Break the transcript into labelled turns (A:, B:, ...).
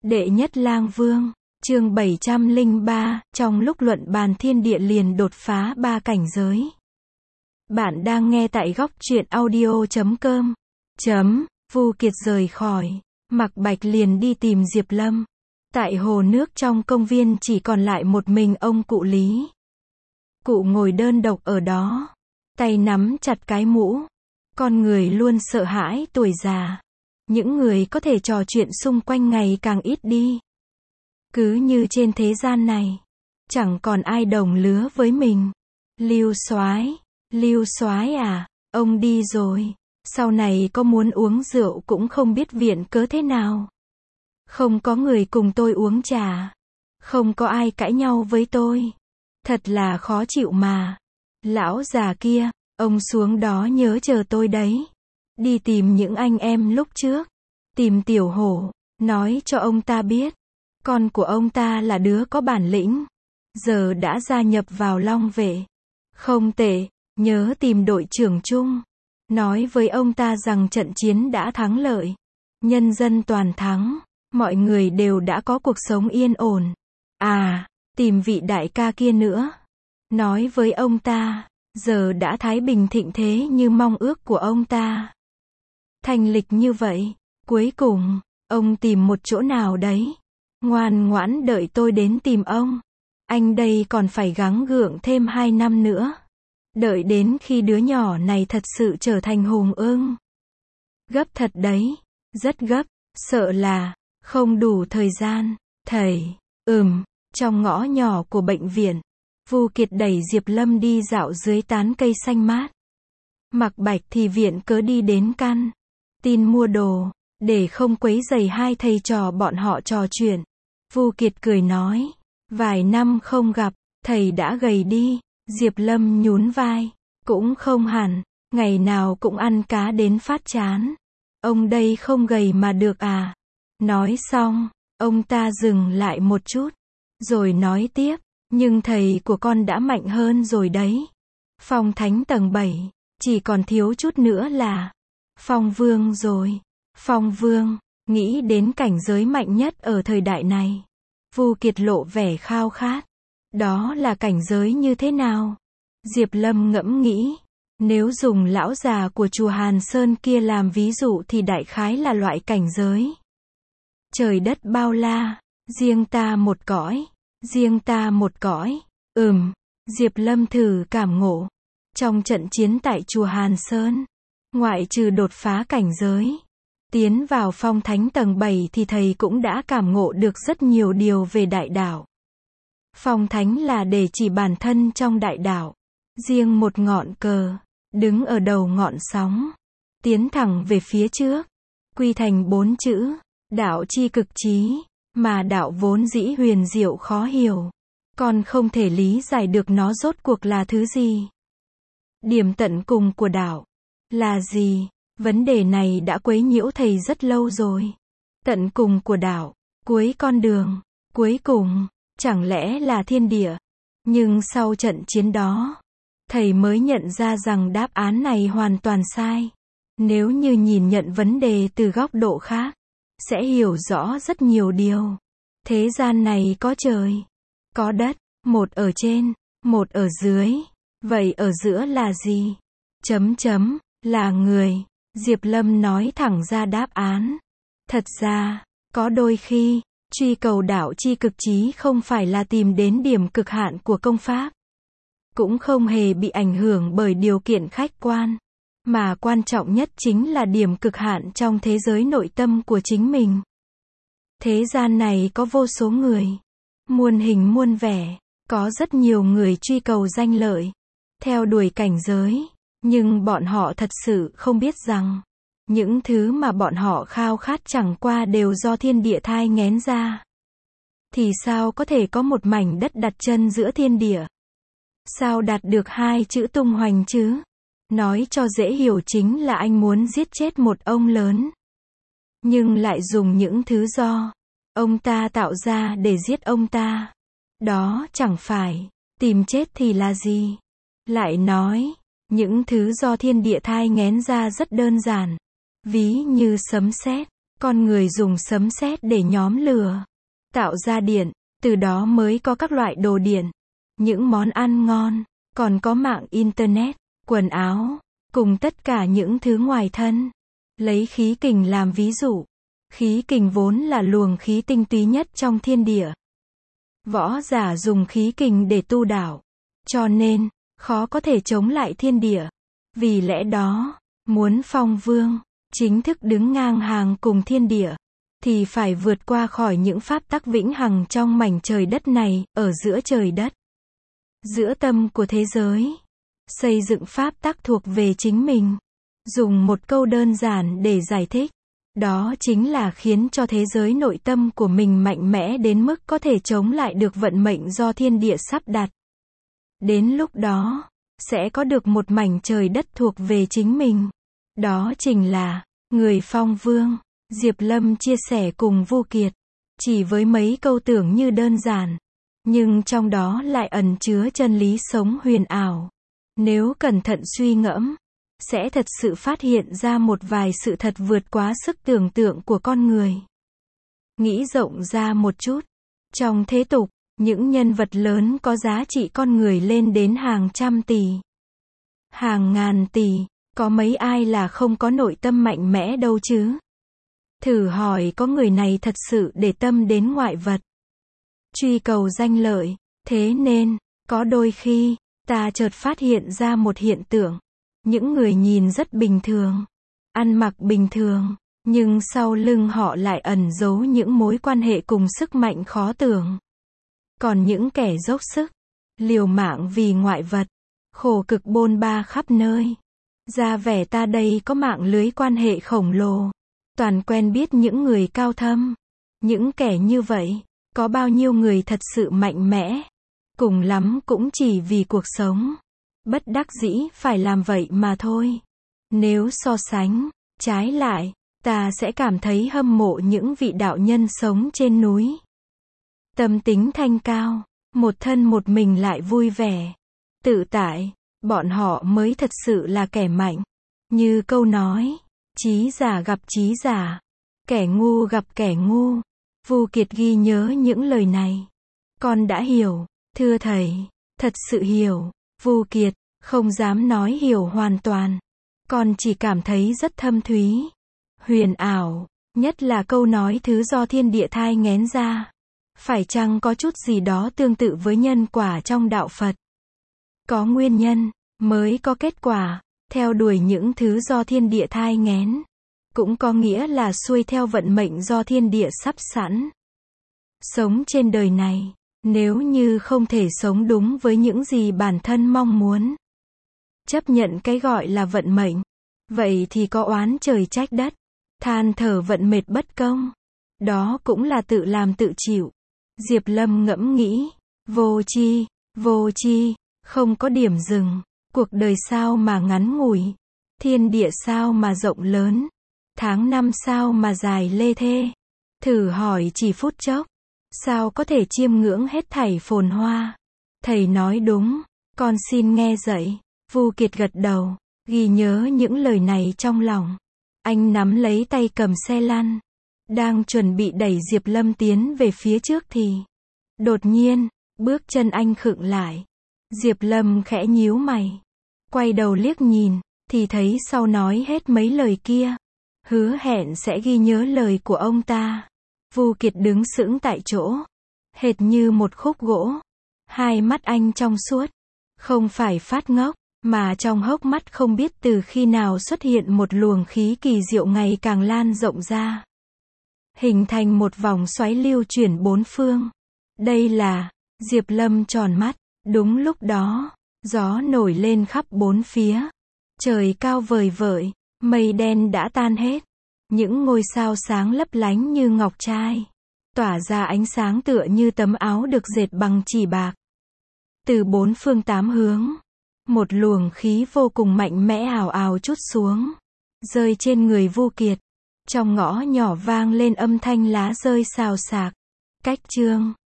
A: Đệ nhất lang vương, chương 703, trong lúc luận bàn thiên địa liền đột phá 3 cảnh giới. Bạn đang nghe tại góc truyện audio.com. Vu Kiệt rời khỏi, Mạc Bạch liền đi tìm Diệp Lâm. Tại hồ nước trong công viên chỉ còn lại một mình ông cụ Lý. Cụ ngồi đơn độc ở đó, tay nắm chặt cái mũ. Con người luôn sợ hãi tuổi già. Những người có thể trò chuyện xung quanh ngày càng ít đi. Cứ như trên thế gian này, chẳng còn ai đồng lứa với mình. Lưu Soái à, ông đi rồi, sau này có muốn uống rượu cũng không biết viện cớ thế nào. Không có người cùng tôi uống trà, không có ai cãi nhau với tôi. Thật là khó chịu mà. Lão già kia, ông xuống đó nhớ chờ tôi đấy. Đi tìm những anh em lúc trước. Tìm Tiểu Hổ, nói cho ông ta biết. Con của ông ta là đứa có bản lĩnh. Giờ đã gia nhập vào Long Vệ. Không tệ, nhớ tìm đội trưởng chung. Nói với ông ta rằng trận chiến đã thắng lợi. Nhân dân toàn thắng. Mọi người đều đã có cuộc sống yên ổn. À, tìm vị đại ca kia nữa. Nói với ông ta, giờ đã thái bình thịnh thế như mong ước của ông ta. Thanh lịch như vậy. Cuối cùng, ông tìm một chỗ nào đấy. Ngoan ngoãn đợi tôi đến tìm ông. Anh đây còn phải gắng gượng thêm 2 năm nữa. Đợi đến khi đứa nhỏ này thật sự trở thành hùng ưng. Gấp thật đấy. Rất gấp. Sợ là không đủ thời gian. Thầy, trong ngõ nhỏ của bệnh viện, Vu Kiệt đẩy Diệp Lâm đi dạo dưới tán cây xanh mát. Mạc Bạch thì viện cớ đi đến căn tin mua đồ. Để không quấy rầy hai thầy trò bọn họ trò chuyện, Vu Kiệt cười nói, vài năm không gặp, thầy đã gầy đi. Diệp Lâm nhún vai, cũng không hẳn, ngày nào cũng ăn cá đến phát chán. Ông đây không gầy mà được à? Nói xong, ông ta dừng lại một chút, rồi nói tiếp, nhưng thầy của con đã mạnh hơn rồi đấy. Phong Thánh tầng 7, chỉ còn thiếu chút nữa là Phong Vương rồi. Phong Vương, nghĩ đến cảnh giới mạnh nhất ở thời đại này. Vu Kiệt lộ vẻ khao khát. Đó là cảnh giới như thế nào? Diệp Lâm ngẫm nghĩ. Nếu dùng lão già của chùa Hàn Sơn kia làm ví dụ thì đại khái là loại cảnh giới. Trời đất bao la, riêng ta một cõi. Riêng ta một cõi. Diệp Lâm thử cảm ngộ. Trong trận chiến tại chùa Hàn Sơn, ngoại trừ đột phá cảnh giới, tiến vào Phong Thánh tầng 7 thì thầy cũng đã cảm ngộ được rất nhiều điều về đại đạo. Phong Thánh là để chỉ bản thân trong đại đạo. Riêng một ngọn cờ, đứng ở đầu ngọn sóng, tiến thẳng về phía trước, quy thành 4 chữ, đạo chi cực trí, mà đạo vốn dĩ huyền diệu khó hiểu. Còn không thể lý giải được nó rốt cuộc là thứ gì. Điểm tận cùng của đạo là gì? Vấn đề này đã quấy nhiễu thầy rất lâu rồi. Tận cùng của đạo, cuối con đường, cuối cùng, chẳng lẽ là thiên địa? Nhưng sau trận chiến đó, thầy mới nhận ra rằng đáp án này hoàn toàn sai. Nếu như nhìn nhận vấn đề từ góc độ khác, sẽ hiểu rõ rất nhiều điều. Thế gian này có trời, có đất, một ở trên, một ở dưới. Vậy ở giữa là gì? Là người. Diệp Lâm nói thẳng ra đáp án. Thật ra, có đôi khi, truy cầu đạo chi cực trí không phải là tìm đến điểm cực hạn của công pháp. Cũng không hề bị ảnh hưởng bởi điều kiện khách quan. Mà quan trọng nhất chính là điểm cực hạn trong thế giới nội tâm của chính mình. Thế gian này có vô số người. Muôn hình muôn vẻ. Có rất nhiều người truy cầu danh lợi. Theo đuổi cảnh giới. Nhưng bọn họ thật sự không biết rằng, những thứ mà bọn họ khao khát chẳng qua đều do thiên địa thai nghén ra. Thì sao có thể có một mảnh đất đặt chân giữa thiên địa? Sao đạt được 2 chữ tung hoành chứ? Nói cho dễ hiểu chính là anh muốn giết chết một ông lớn. Nhưng lại dùng những thứ do ông ta tạo ra để giết ông ta. Đó chẳng phải tìm chết thì là gì? Lại nói, những thứ do thiên địa thai nghén ra rất đơn giản. Ví như sấm sét, Con người dùng sấm sét để nhóm lửa, tạo ra điện, từ đó mới có các loại đồ điện, những món ăn ngon, còn có mạng internet, quần áo, cùng tất cả những thứ ngoài thân. Lấy khí kình làm ví dụ. Khí kình vốn là luồng khí tinh túy nhất trong thiên địa. Võ giả dùng khí kình để tu đạo, cho nên, khó có thể chống lại thiên địa. Vì lẽ đó, muốn phong vương, chính thức đứng ngang hàng cùng thiên địa, thì phải vượt qua khỏi những pháp tắc vĩnh hằng trong mảnh trời đất này, ở giữa trời đất. Giữa tâm của thế giới. Xây dựng pháp tắc thuộc về chính mình. Dùng một câu đơn giản để giải thích. Đó chính là khiến cho thế giới nội tâm của mình mạnh mẽ đến mức có thể chống lại được vận mệnh do thiên địa sắp đặt. Đến lúc đó, sẽ có được một mảnh trời đất thuộc về chính mình. Đó chính là người phong vương. Diệp Lâm chia sẻ cùng Vu Kiệt. Chỉ với mấy câu tưởng như đơn giản, nhưng trong đó lại ẩn chứa chân lý sống huyền ảo. Nếu cẩn thận suy ngẫm, sẽ thật sự phát hiện ra một vài sự thật vượt quá sức tưởng tượng của con người. Nghĩ rộng ra một chút. Trong thế tục, những nhân vật lớn có giá trị con người lên đến hàng trăm tỷ, hàng ngàn tỷ, có mấy ai là không có nội tâm mạnh mẽ đâu chứ? Thử hỏi có người này thật sự để tâm đến ngoại vật, truy cầu danh lợi. Thế nên, có đôi khi, ta chợt phát hiện ra một hiện tượng. Những người nhìn rất bình thường, ăn mặc bình thường, nhưng sau lưng họ lại ẩn giấu những mối quan hệ cùng sức mạnh khó tưởng. Còn những kẻ dốc sức, liều mạng vì ngoại vật, khổ cực bôn ba khắp nơi, ra vẻ ta đây có mạng lưới quan hệ khổng lồ, toàn quen biết những người cao thâm. Những kẻ như vậy, có bao nhiêu người thật sự mạnh mẽ? Cùng lắm cũng chỉ vì cuộc sống. Bất đắc dĩ phải làm vậy mà thôi. Nếu so sánh, trái lại, ta sẽ cảm thấy hâm mộ những vị đạo nhân sống trên núi. Tâm tính thanh cao, một thân một mình lại vui vẻ, tự tại, bọn họ mới thật sự là kẻ mạnh. Như câu nói, trí giả gặp trí giả, kẻ ngu gặp kẻ ngu. Vu Kiệt ghi nhớ những lời này. Con đã hiểu, thưa thầy, thật sự hiểu. Vu Kiệt, không dám nói hiểu hoàn toàn. Con chỉ cảm thấy rất thâm thúy, huyền ảo, nhất là câu nói thứ do thiên địa thai nghén ra. Phải chăng có chút gì đó tương tự với nhân quả trong đạo Phật? Có nguyên nhân, mới có kết quả. Theo đuổi những thứ do thiên địa thai nghén, cũng có nghĩa là xuôi theo vận mệnh do thiên địa sắp sẵn. Sống trên đời này, nếu như không thể sống đúng với những gì bản thân mong muốn, chấp nhận cái gọi là vận mệnh, vậy thì có oán trời trách đất, than thở vận mệt bất công. Đó cũng là tự làm tự chịu. Diệp Lâm ngẫm nghĩ, vô tri, không có điểm dừng. Cuộc đời sao mà ngắn ngủi, thiên địa sao mà rộng lớn, tháng năm sao mà dài lê thê. Thử hỏi chỉ phút chốc, sao có thể chiêm ngưỡng hết thảy phồn hoa? Thầy nói đúng, con xin nghe dạy. Vu Kiệt gật đầu, ghi nhớ những lời này trong lòng. Anh nắm lấy tay cầm xe lăn, đang chuẩn bị đẩy Diệp Lâm tiến về phía trước thì đột nhiên, bước chân anh khựng lại. Diệp Lâm khẽ nhíu mày, quay đầu liếc nhìn, thì thấy sau nói hết mấy lời kia, hứa hẹn sẽ ghi nhớ lời của ông ta. Vu Kiệt đứng sững tại chỗ, hệt như một khúc gỗ. Hai mắt anh trong suốt, không phải phát ngốc, mà trong hốc mắt không biết từ khi nào xuất hiện một luồng khí kỳ diệu ngày càng lan rộng ra, hình thành một vòng xoáy lưu chuyển bốn phương. Đây là, Diệp Lâm tròn mắt. Đúng lúc đó, gió nổi lên khắp bốn phía. Trời cao vời vợi, mây đen đã tan hết. Những ngôi sao sáng lấp lánh như ngọc trai, tỏa ra ánh sáng tựa như tấm áo được dệt bằng chỉ bạc. Từ bốn phương tám hướng, một luồng khí vô cùng mạnh mẽ ào ào trút xuống, rơi trên người Vu Kiệt. Trong ngõ nhỏ vang lên âm thanh lá rơi xào xạc. Cách chương